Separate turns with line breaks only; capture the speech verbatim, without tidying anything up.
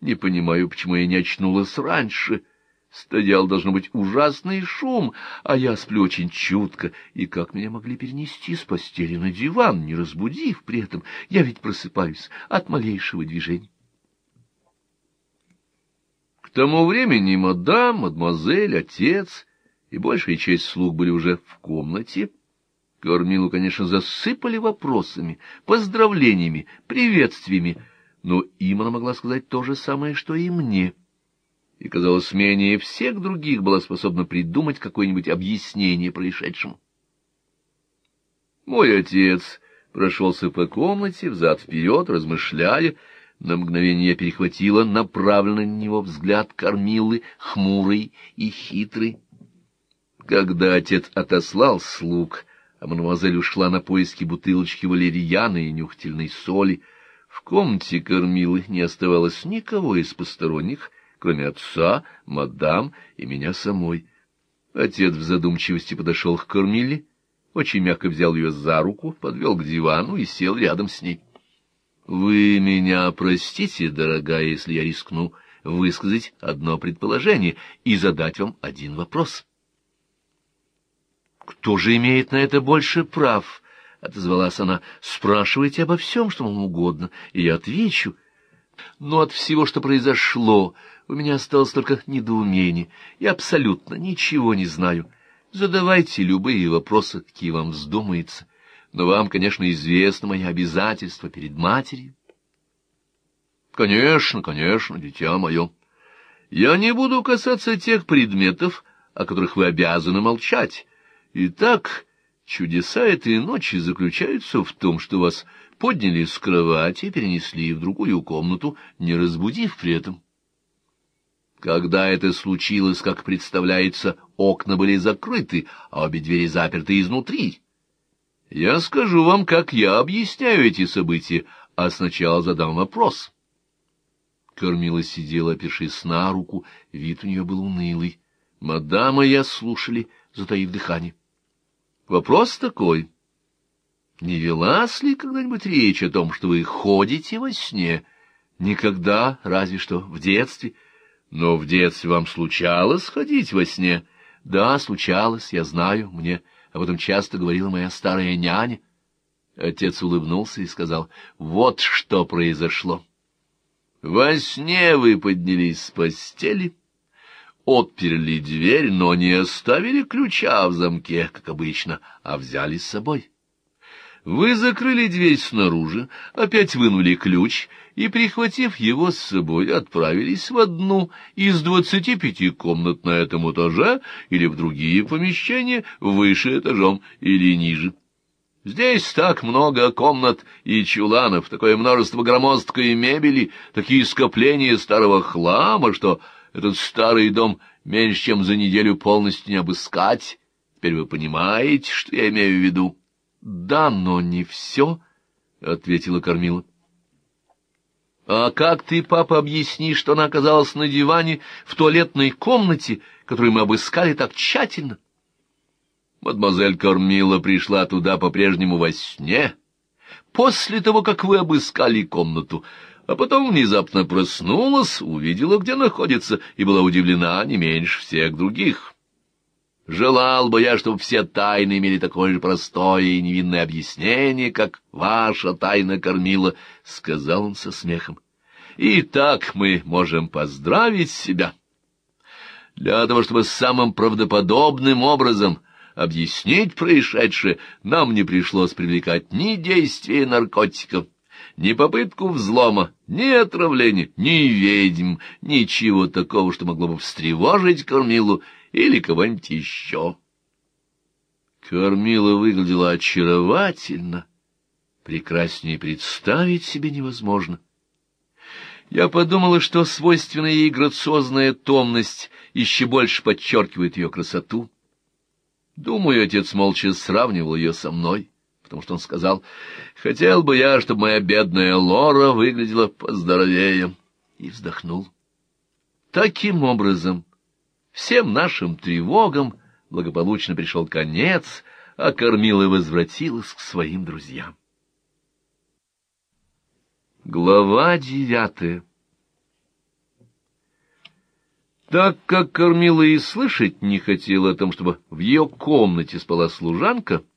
Не понимаю, почему я не очнулась раньше. Стоял, должно быть, ужасный шум, а я сплю очень чутко. И как меня могли перенести с постели на диван, не разбудив при этом? Я ведь просыпаюсь от малейшего движения. К тому времени мадам, мадемуазель, отец и большая часть слуг были уже в комнате. Кормилу, конечно, засыпали вопросами, поздравлениями, приветствиями, но им она могла сказать то же самое, что и мне. И, казалось, менее всех других была способна придумать какое-нибудь объяснение происшедшему. Мой отец прошелся по комнате, взад-вперед, размышляя. На мгновение я перехватила направленный на него взгляд Кормилы, хмурый и хитрый. Когда отец отослал слуг, а мадемуазель ушла на поиски бутылочки валерьяны и нюхательной соли, в комнате Кормилы не оставалось никого из посторонних, кроме отца, мадам и меня самой. Отец в задумчивости подошел к Кормиле, очень мягко взял ее за руку, подвел к дивану и сел рядом с ней. — Вы меня простите, дорогая, если я рискну высказать одно предположение и задать вам один вопрос. — Кто же имеет на это больше прав? — отозвалась она. — Спрашивайте обо всем, что вам угодно, и я отвечу. Но от всего, что произошло, у меня осталось только недоумение. Я абсолютно ничего не знаю. Задавайте любые вопросы, какие вам вздумается. Но вам, конечно, известно мои обязательства перед матерью. — Конечно, конечно, дитя мое. Я не буду касаться тех предметов, о которых вы обязаны молчать. Итак, чудеса этой ночи заключаются в том, что вас подняли с кровати и перенесли в другую комнату, не разбудив при этом. Когда это случилось, как представляется, окна были закрыты, а обе двери заперты изнутри. Я скажу вам, как я объясняю эти события, а сначала задам вопрос. Кормила сидела, опершись на руку, вид у нее был унылый. Мадам и я слушали, затаив дыхание. Вопрос такой. Не велась ли когда-нибудь речь о том, что вы ходите во сне? Никогда, разве что в детстве. Но в детстве вам случалось ходить во сне? Да, случалось, я знаю, мне об этом часто говорила моя старая няня. Отец улыбнулся и сказал: вот что произошло. Во сне вы поднялись с постели, отперли дверь, но не оставили ключа в замке, как обычно, а взяли с собой. Вы закрыли дверь снаружи, опять вынули ключ и, прихватив его с собой, отправились в одну из двадцати пяти комнат на этом этаже или в другие помещения выше этажом или ниже. Здесь так много комнат и чуланов, такое множество громоздкой мебели, такие скопления старого хлама, что этот старый дом меньше чем за неделю полностью не обыскать. Теперь вы понимаете, что я имею в виду? — Да, но не все, — ответила Кормила. — А как ты, папа, объяснишь, что она оказалась на диване в туалетной комнате, которую мы обыскали так тщательно? Мадемуазель Кормила пришла туда по-прежнему во сне, после того, как вы обыскали комнату, а потом внезапно проснулась, увидела, где находится, и была удивлена не меньше всех других. Желал бы я, чтобы все тайны имели такое же простое и невинное объяснение, как ваша тайна, Кормила, — сказал он со смехом. И так мы можем поздравить себя. Для того, чтобы самым правдоподобным образом объяснить происшедшее, нам не пришлось привлекать ни действия наркотиков, ни попытку взлома, ни отравления, ни ведьм, ничего такого, что могло бы встревожить Кормилу или кого-нибудь еще. Кормила выглядела очаровательно, прекраснее представить себе невозможно. Я подумала, что свойственная ей грациозная томность еще больше подчеркивает ее красоту. Думаю, отец молча сравнивал ее со мной, потому что он сказал: «Хотел бы я, чтобы моя бедная Лора выглядела поздоровее», и вздохнул. Таким образом, всем нашим тревогам благополучно пришел конец, а Кормила возвратилась к своим друзьям. Глава девятая. Так как Кормила и слышать не хотела о том, чтобы в ее комнате спала служанка,